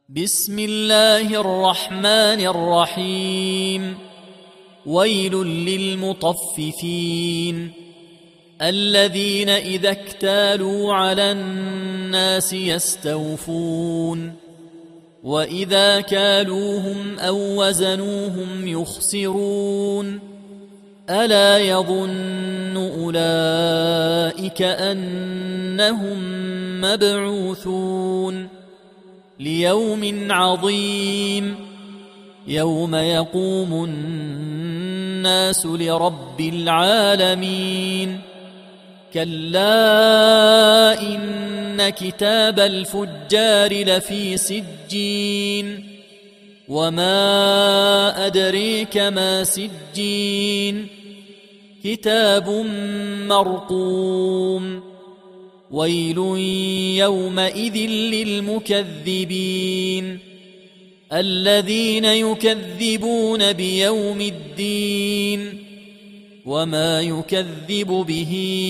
بسم الله الرحمن الرحيم. ويل للمطففين الذين إذا اكتالوا على الناس يستوفون وإذا كالوهم أو وزنوهم يخسرون ألا يظن أولئك أنهم مبعوثون ليوم عظيم يوم يقوم الناس لرب العالمين. كلا إن كتاب الفجار لفي سجين وما أدريك ما سجين كتاب مرقوم. ويل يومئذ للمكذبين الذين يكذبون بيوم الدين وما يكذب به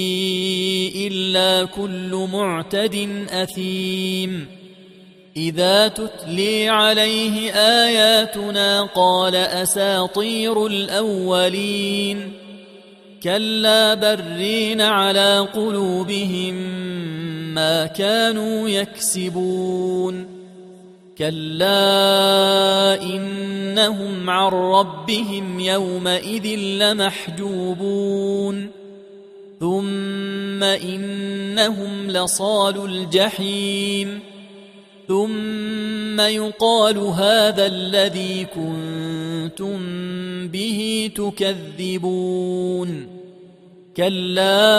إلا كل معتد أثيم. إذا تتلي عليه آياتنا قال أساطير الأولين كلا برين على قلوبهم ما كانوا يكسبون. كلا إنهم عن ربهم يومئذ لمحجوبون ثم إنهم لصالو الجحيم ثم يقال هذا الذي كنتم به تكذبون. كلا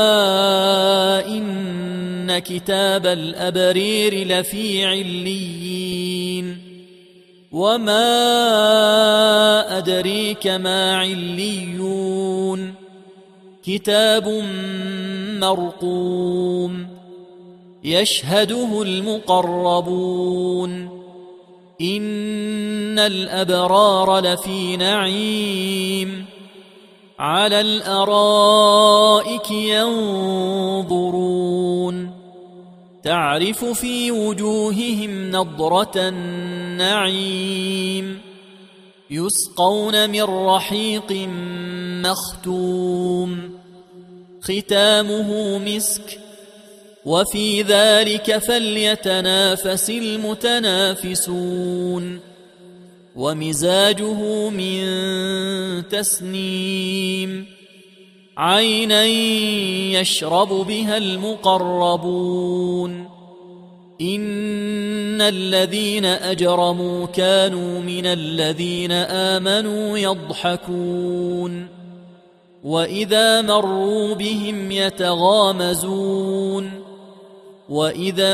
إن كتاب الأبرير لفي عليين وما أدريك ما عليون كتاب مرقوم يشهده المقربون. إن الأبرار لفي نعيم على الأرائك ينظرون تعرف في وجوههم نضرة النعيم يسقون من رحيق مختوم ختامه مسك وفي ذلك فليتنافس المتنافسون. ومزاجه من تسنيم عينا يشرب بها المقربون. إن الذين أجرموا كانوا من الذين آمنوا يضحكون وإذا مروا بهم يتغامزون وإذا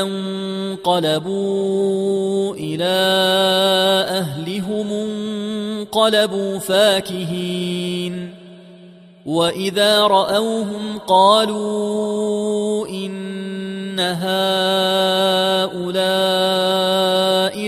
انقلبوا إلى أهلهم انقلبوا فاكهين وإذا رأوهم قالوا إن هؤلاء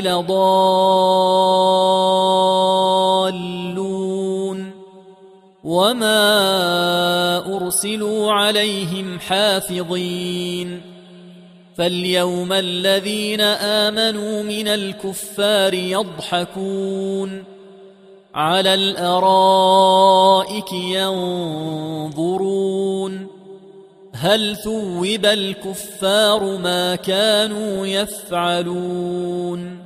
لضالون وما أرسلوا عليهم حافظين. فاليوم الذين آمنوا من الكفار يضحكون على الأرائك ينظرون هل ثوب الكفار ما كانوا يفعلون.